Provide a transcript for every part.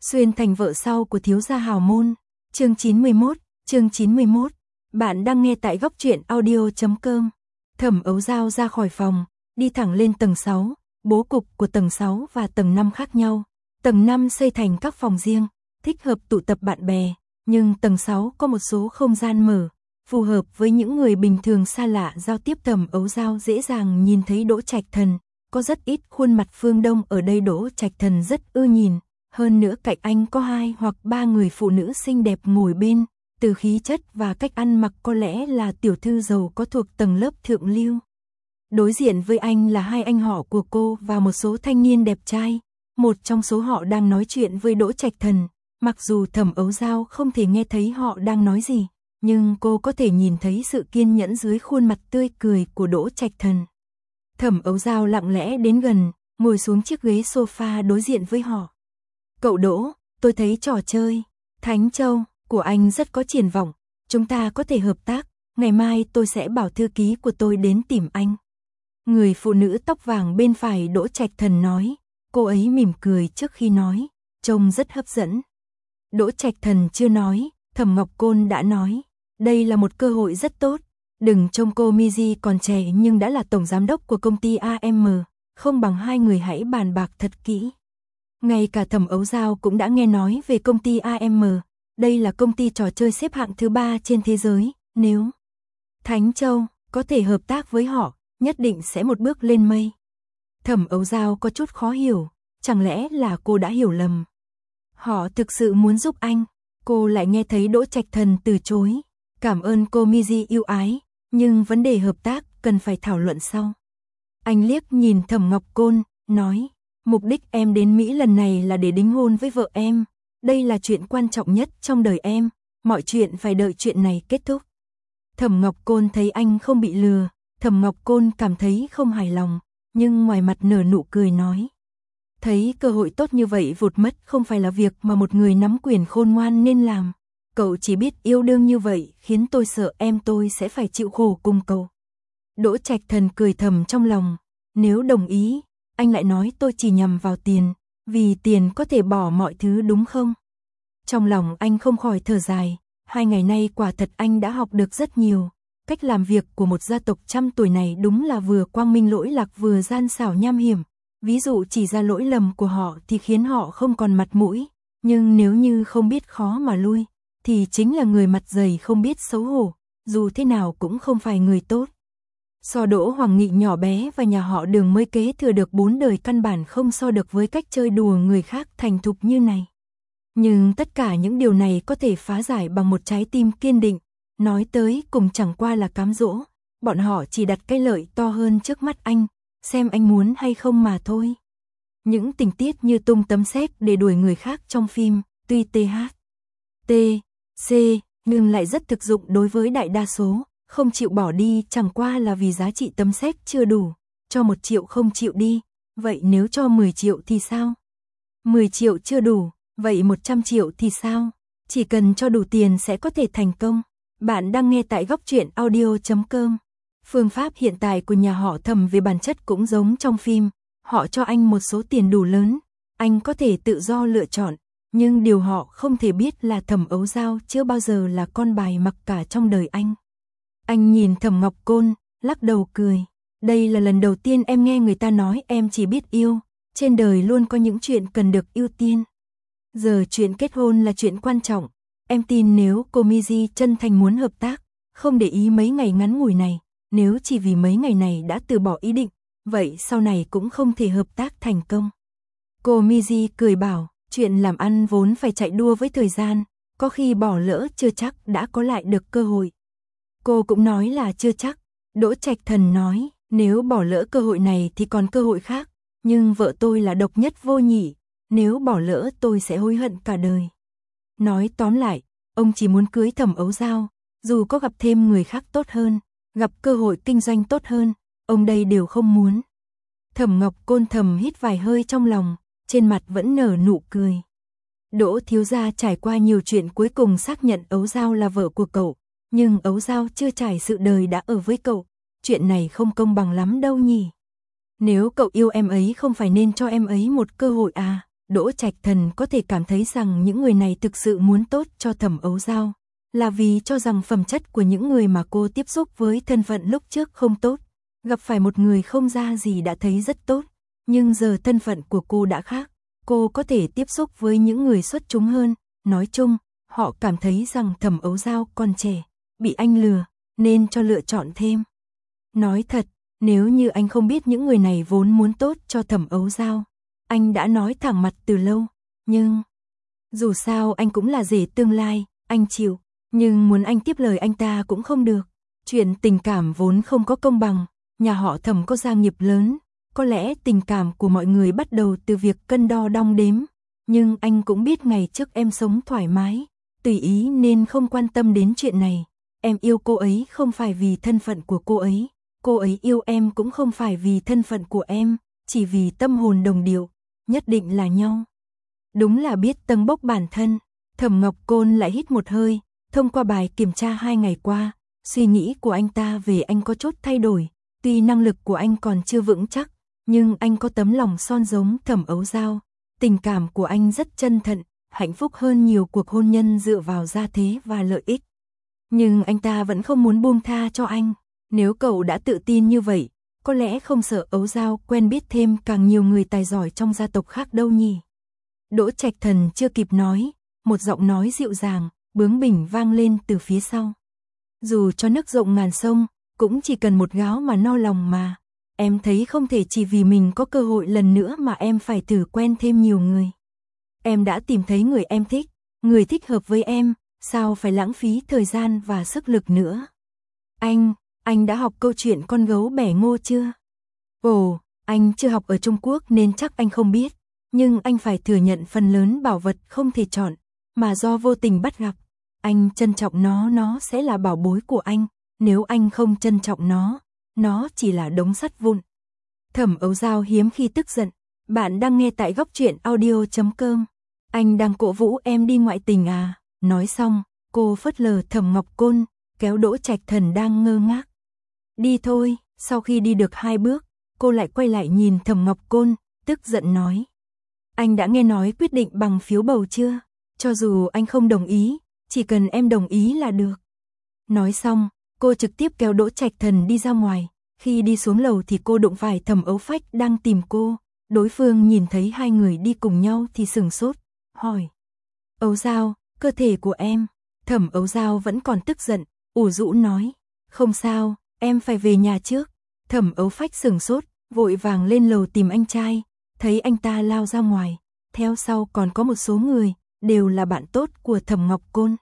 Xuyên thành vợ sau của thiếu gia hào môn. Chương 91. Bạn đang nghe tại góc truyện audio.com. Thẩm Ấu Dao ra khỏi phòng, đi thẳng lên tầng 6. Bố cục của tầng 6 và tầng 5 khác nhau. Tầng 5 xây thành các phòng riêng, thích hợp tụ tập bạn bè, nhưng tầng 6 có một số không gian mở, phù hợp với những người bình thường xa lạ giao tiếp. Thẩm Ấu Dao dễ dàng nhìn thấy Đỗ Trạch Thần, có rất ít khuôn mặt phương Đông ở đây. Đỗ Trạch Thần rất ưa nhìn, hơn nữa cạnh anh có 2 hoặc 3 người phụ nữ xinh đẹp ngồi bên, từ khí chất và cách ăn mặc có lẽ là tiểu thư giàu có thuộc tầng lớp thượng lưu. Đối diện với anh là 2 anh họ của cô và một số thanh niên đẹp trai, một trong số họ đang nói chuyện với Đỗ Trạch Thần, mặc dù Thẩm Ấu Dao không thể nghe thấy họ đang nói gì, nhưng cô có thể nhìn thấy sự kiên nhẫn dưới khuôn mặt tươi cười của Đỗ Trạch Thần. Thẩm Ấu Dao lặng lẽ đến gần, ngồi xuống chiếc ghế sofa đối diện với họ. Cậu Đỗ, tôi thấy trò chơi Thánh Châu của anh rất có triển vọng, chúng ta có thể hợp tác, ngày mai tôi sẽ bảo thư ký của tôi đến tìm anh. Người phụ nữ tóc vàng bên phải Đỗ Trạch Thần nói, cô ấy mỉm cười trước khi nói, trông rất hấp dẫn. Đỗ Trạch Thần chưa nói, Thẩm Ngọc Côn đã nói, đây là một cơ hội rất tốt, đừng trông cô Miji còn trẻ nhưng đã là tổng giám đốc của công ty AM, không bằng hai người hãy bàn bạc thật kỹ. Ngay cả Thẩm Ấu Dao cũng đã nghe nói về công ty AM, đây là công ty trò chơi xếp hạng thứ 3 trên thế giới, nếu Thánh Châu có thể hợp tác với họ, nhất định sẽ một bước lên mây. Thẩm Ấu Dao có chút khó hiểu, chẳng lẽ là cô đã hiểu lầm. Họ thực sự muốn giúp anh, cô lại nghe thấy Đỗ Trạch Thần từ chối. Cảm ơn cô Miji yêu ái, nhưng vấn đề hợp tác cần phải thảo luận sau. Anh liếc nhìn Thẩm Ngọc Côn, nói, mục đích em đến Mỹ lần này là để đính hôn với vợ em. Đây là chuyện quan trọng nhất trong đời em, mọi chuyện phải đợi chuyện này kết thúc. Thẩm Ngọc Côn thấy anh không bị lừa, Thẩm Ngọc Côn cảm thấy không hài lòng, nhưng ngoài mặt nở nụ cười nói. Thấy cơ hội tốt như vậy vụt mất không phải là việc mà một người nắm quyền khôn ngoan nên làm. Cậu chỉ biết yêu đương như vậy khiến tôi sợ em tôi sẽ phải chịu khổ cùng cậu. Đỗ Trạch Thần cười thầm trong lòng, nếu đồng ý, anh lại nói tôi chỉ nhằm vào tiền, vì tiền có thể bỏ mọi thứ đúng không? Trong lòng anh không khỏi thở dài, 2 ngày nay quả thật anh đã học được rất nhiều. Cách làm việc của một gia tộc trăm tuổi này đúng là vừa quang minh lỗi lạc vừa gian xảo nham hiểm. Ví dụ chỉ ra lỗi lầm của họ thì khiến họ không còn mặt mũi, nhưng nếu như không biết khó mà lui, thì chính là người mặt dày không biết xấu hổ, dù thế nào cũng không phải người tốt. So Đỗ Hoàng Nghị nhỏ bé và nhà họ Đường mới kế thừa được 4 đời căn bản không so được với cách chơi đùa người khác thành thục như này. Nhưng tất cả những điều này có thể phá giải bằng một trái tim kiên định, nói tới cùng chẳng qua là cám dỗ, bọn họ chỉ đặt cái lợi to hơn trước mắt anh, xem anh muốn hay không mà thôi. Những tình tiết như tung tấm séc để đuổi người khác trong phim, tuy THC, nhưng lại rất thực dụng đối với đại đa số, không chịu bỏ đi chẳng qua là vì giá trị tấm séc chưa đủ, cho 1 triệu không chịu đi, vậy nếu cho 10 triệu thì sao? 10 triệu chưa đủ, vậy 100 triệu thì sao? Chỉ cần cho đủ tiền sẽ có thể thành công. Bạn đang nghe tại góc truyện audio.com. Phương pháp hiện tại của nhà họ Thẩm về bản chất cũng giống trong phim, họ cho anh một số tiền đủ lớn, anh có thể tự do lựa chọn, nhưng điều họ không thể biết là Thẩm Ấu Dao chưa bao giờ là con bài mặc cả trong đời anh. Anh nhìn Thẩm Ngọc Côn, lắc đầu cười, đây là lần đầu tiên em nghe người ta nói em chỉ biết yêu, trên đời luôn có những chuyện cần được ưu tiên. Giờ chuyện kết hôn là chuyện quan trọng, em tin nếu cô Miji chân thành muốn hợp tác, không để ý mấy ngày ngắn ngủi này, nếu chỉ vì mấy ngày này đã từ bỏ ý định, vậy sau này cũng không thể hợp tác thành công. Cô Miji cười bảo, chuyện làm ăn vốn phải chạy đua với thời gian, có khi bỏ lỡ chưa chắc đã có lại được cơ hội. Cô cũng nói là chưa chắc, Đỗ Trạch Thần nói, nếu bỏ lỡ cơ hội này thì còn cơ hội khác, nhưng vợ tôi là độc nhất vô nhị, nếu bỏ lỡ tôi sẽ hối hận cả đời. Nói tóm lại, ông chỉ muốn cưới Thẩm Ấu Dao, dù có gặp thêm người khác tốt hơn, gặp cơ hội kinh doanh tốt hơn, ông đây đều không muốn. Thẩm Ngọc Côn thầm hít vài hơi trong lòng, trên mặt vẫn nở nụ cười. Đỗ thiếu gia trải qua nhiều chuyện cuối cùng xác nhận Ấu Dao là vợ của cậu, nhưng Ấu Dao chưa trải sự đời đã ở với cậu, chuyện này không công bằng lắm đâu nhỉ. Nếu cậu yêu em ấy không phải nên cho em ấy một cơ hội à? Đỗ Trạch Thần có thể cảm thấy rằng những người này thực sự muốn tốt cho Thẩm Ấu Dao, là vì cho rằng phẩm chất của những người mà cô tiếp xúc với thân phận lúc trước không tốt, gặp phải một người không ra gì đã thấy rất tốt, nhưng giờ thân phận của cô đã khác, cô có thể tiếp xúc với những người xuất chúng hơn, nói chung, họ cảm thấy rằng Thẩm Ấu Dao còn trẻ, bị anh lừa, nên cho lựa chọn thêm. Nói thật, nếu như anh không biết những người này vốn muốn tốt cho Thẩm Ấu Dao, anh đã nói thẳng mặt từ lâu, nhưng dù sao anh cũng là rể tương lai, anh chịu, nhưng muốn anh tiếp lời anh ta cũng không được. Chuyện tình cảm vốn không có công bằng, nhà họ Thẩm có gia nghiệp lớn, có lẽ tình cảm của mọi người bắt đầu từ việc cân đo đong đếm, nhưng anh cũng biết ngày trước em sống thoải mái, tùy ý nên không quan tâm đến chuyện này. Em yêu cô ấy không phải vì thân phận của cô ấy yêu em cũng không phải vì thân phận của em, chỉ vì tâm hồn đồng điệu, nhất định là nhau. Đúng là biết tâng bốc bản thân. Thẩm Ngọc Côn lại hít một hơi, thông qua bài kiểm tra 2 ngày qua, suy nghĩ của anh ta về anh có chút thay đổi, tuy năng lực của anh còn chưa vững chắc, nhưng anh có tấm lòng son giống Thẩm Ấu Dao, tình cảm của anh rất chân thật, hạnh phúc hơn nhiều cuộc hôn nhân dựa vào gia thế và lợi ích. Nhưng anh ta vẫn không muốn buông tha cho anh, nếu cậu đã tự tin như vậy, có lẽ không sợ Ấu Dao quen biết thêm càng nhiều người tài giỏi trong gia tộc khác đâu nhỉ. Đỗ Trạch Thần chưa kịp nói, một giọng nói dịu dàng, bướng bỉnh vang lên từ phía sau. Dù cho nước rộng ngàn sông, cũng chỉ cần một gáo mà no lòng mà. Em thấy không thể chỉ vì mình có cơ hội lần nữa mà em phải thử quen thêm nhiều người. Em đã tìm thấy người em thích, người thích hợp với em, sao phải lãng phí thời gian và sức lực nữa. Anh đã học câu chuyện con gấu bẻ ngô chưa? Ồ, anh chưa học ở Trung Quốc nên chắc anh không biết. Nhưng anh phải thừa nhận phần lớn bảo vật không thể chọn, mà do vô tình bắt gặp. Anh trân trọng nó sẽ là bảo bối của anh, nếu anh không trân trọng nó chỉ là đống sắt vụn. Thẩm Ấu Dao hiếm khi tức giận, bạn đang nghe tại góc truyện audio.com. Anh đang cổ vũ em đi ngoại tình à? Nói xong, cô phớt lờ Thẩm Ngọc Côn, kéo Đỗ Trạch Thần đang ngơ ngác. Đi thôi, sau khi đi được 2 bước, cô lại quay lại nhìn Thẩm Ngọc Côn, tức giận nói. Anh đã nghe nói quyết định bằng phiếu bầu chưa? Cho dù anh không đồng ý, chỉ cần em đồng ý là được. Nói xong, cô trực tiếp kéo Đỗ Trạch Thần đi ra ngoài. Khi đi xuống lầu thì cô đụng phải Thẩm Ấu Phách đang tìm cô. Đối phương nhìn thấy hai người đi cùng nhau thì sửng sốt, hỏi. Ấu Dao, cơ thể của em. Thẩm Ấu Dao vẫn còn tức giận, ủ rũ nói. Không sao, em phải về nhà trước. Thẩm Ấu Phách sửng sốt, vội vàng lên lầu tìm anh trai. Thấy anh ta lao ra ngoài, theo sau còn có một số người, đều là bạn tốt của Thẩm Ngọc Côn.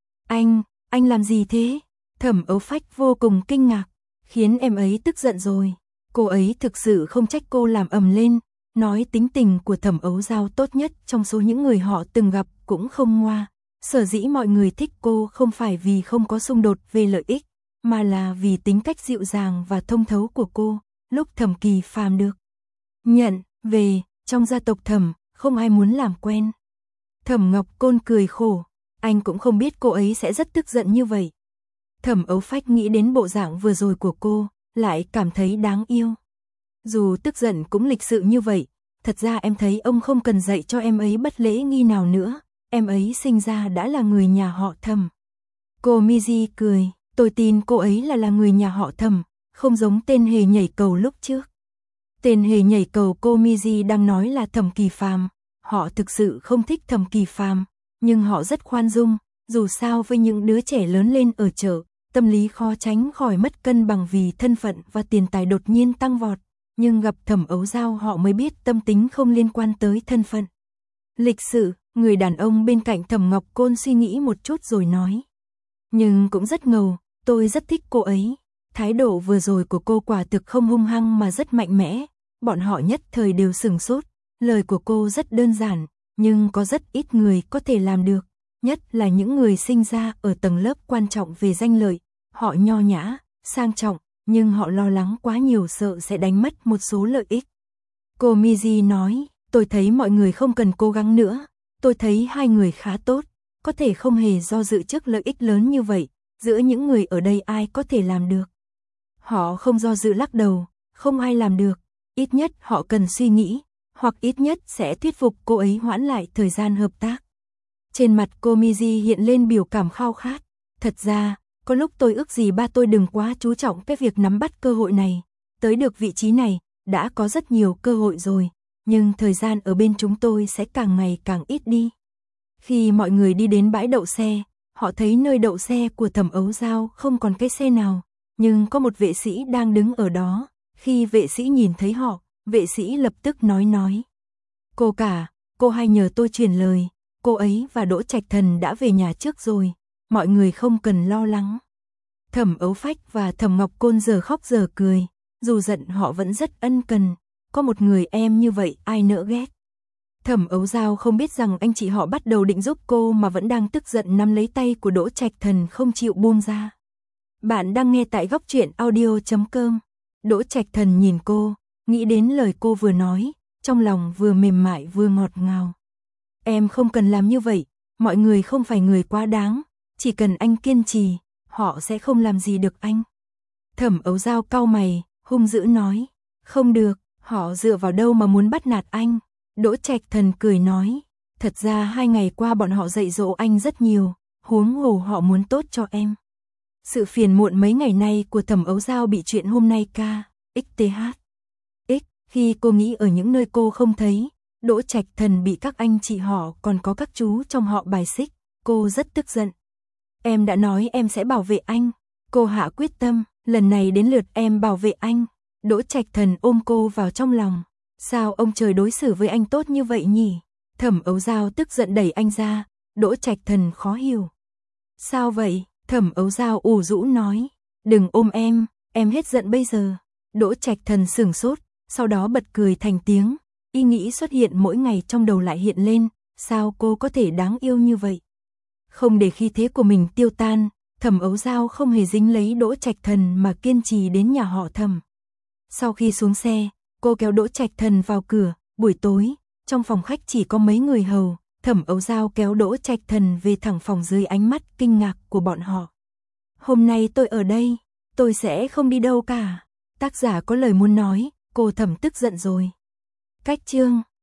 Anh làm gì thế? Thẩm Ấu Phách vô cùng kinh ngạc, khiến em ấy tức giận rồi. Cô ấy thực sự không trách cô làm ầm lên, nói tính tình của Thẩm Ấu Dao tốt nhất trong số những người họ từng gặp cũng không ngoa. Sở dĩ mọi người thích cô không phải vì không có xung đột về lợi ích, mà là vì tính cách dịu dàng và thông thấu của cô, lúc Thẩm Kỳ Phàm được nhận về, trong gia tộc Thẩm, không ai muốn làm quen. Thẩm Ngọc Côn cười khổ, anh cũng không biết cô ấy sẽ rất tức giận như vậy. Thẩm Ấu Phách nghĩ đến bộ dạng vừa rồi của cô, lại cảm thấy đáng yêu. Dù tức giận cũng lịch sự như vậy, thật ra em thấy ông không cần dạy cho em ấy bất lễ nghi nào nữa, em ấy sinh ra đã là người nhà họ Thẩm. Cô Miji cười, tôi tin cô ấy là người nhà họ Thẩm, không giống tên hề nhảy cầu lúc trước. Tên hề nhảy cầu cô Miji đang nói là Thẩm Kỳ Phàm, họ thực sự không thích Thẩm Kỳ Phàm, nhưng họ rất khoan dung, dù sao với những đứa trẻ lớn lên ở chợ, tâm lý khó tránh khỏi mất cân bằng vì thân phận và tiền tài đột nhiên tăng vọt, nhưng gặp Thẩm Ấu Dao họ mới biết tâm tính không liên quan tới thân phận. Lịch sự, người đàn ông bên cạnh Thẩm Ngọc Côn suy nghĩ một chút rồi nói. Nhưng cũng rất ngầu, tôi rất thích cô ấy. Thái độ vừa rồi của cô quả thực không hung hăng mà rất mạnh mẽ, bọn họ nhất thời đều sửng sốt. Lời của cô rất đơn giản, nhưng có rất ít người có thể làm được, nhất là những người sinh ra ở tầng lớp quan trọng về danh lợi. Họ nho nhã, sang trọng, nhưng họ lo lắng quá nhiều sợ sẽ đánh mất một số lợi ích. Cô Miji nói, tôi thấy mọi người không cần cố gắng nữa, tôi thấy hai người khá tốt, có thể không hề do dự trước lợi ích lớn như vậy, giữa những người ở đây ai có thể làm được. Họ không do dự lắc đầu, không ai làm được, ít nhất họ cần suy nghĩ, hoặc ít nhất sẽ thuyết phục cô ấy hoãn lại thời gian hợp tác. Trên mặt cô Miji hiện lên biểu cảm khao khát. Thật ra, có lúc tôi ước gì ba tôi đừng quá chú trọng cái việc nắm bắt cơ hội này. Tới được vị trí này, đã có rất nhiều cơ hội rồi, nhưng thời gian ở bên chúng tôi sẽ càng ngày càng ít đi. Khi mọi người đi đến bãi đậu xe, họ thấy nơi đậu xe của Thẩm Ấu Dao không còn cái xe nào, nhưng có một vệ sĩ đang đứng ở đó. Khi vệ sĩ nhìn thấy họ, vệ sĩ lập tức nói. Cô cả, cô hay nhờ tôi truyền lời, cô ấy và Đỗ Trạch Thần đã về nhà trước rồi, mọi người không cần lo lắng. Thẩm Ấu Phách và Thẩm Ngọc Côn giờ khóc giờ cười, dù giận họ vẫn rất ân cần, có một người em như vậy ai nỡ ghét. Thẩm Ấu Dao không biết rằng anh chị họ bắt đầu định giúp cô mà vẫn đang tức giận nắm lấy tay của Đỗ Trạch Thần không chịu buông ra. Bạn đang nghe tại góc truyện audio.com. Đỗ Trạch Thần nhìn cô, nghĩ đến lời cô vừa nói, trong lòng vừa mềm mại vừa ngọt ngào. Em không cần làm như vậy, mọi người không phải người quá đáng, chỉ cần anh kiên trì, họ sẽ không làm gì được anh. Thẩm Ấu Dao cau mày, hung dữ nói, không được, họ dựa vào đâu mà muốn bắt nạt anh. Đỗ Trạch Thần cười nói, thật ra 2 ngày qua bọn họ dạy dỗ anh rất nhiều, huống hồ họ muốn tốt cho em. Sự phiền muộn mấy ngày nay của Thẩm Ấu Dao bị chuyện hôm nay khi cô nghĩ ở những nơi cô không thấy, Đỗ Trạch Thần bị các anh chị họ còn có các chú trong họ bài xích, cô rất tức giận. Em đã nói em sẽ bảo vệ anh, cô hạ quyết tâm, lần này đến lượt em bảo vệ anh. Đỗ Trạch Thần ôm cô vào trong lòng. Sao ông trời đối xử với anh tốt như vậy nhỉ? Thẩm Ấu Dao tức giận đẩy anh ra, Đỗ Trạch Thần khó hiểu. Sao vậy? Thẩm Ấu Dao ủ rũ nói, đừng ôm em hết giận bây giờ. Đỗ Trạch Thần sửng sốt, sau đó bật cười thành tiếng, ý nghĩ xuất hiện mỗi ngày trong đầu lại hiện lên, sao cô có thể đáng yêu như vậy? Không để khí thế của mình tiêu tan, Thẩm Ấu Dao không hề dính lấy Đỗ Trạch Thần mà kiên trì đến nhà họ Thẩm. Sau khi xuống xe, cô kéo Đỗ Trạch Thần vào cửa, buổi tối, trong phòng khách chỉ có mấy người hầu, Thẩm Ấu Dao kéo Đỗ Trạch Thần về thẳng phòng dưới ánh mắt kinh ngạc của bọn họ. Hôm nay tôi ở đây, tôi sẽ không đi đâu cả. Tác giả có lời muốn nói, cô Thẩm tức giận rồi. Cách chương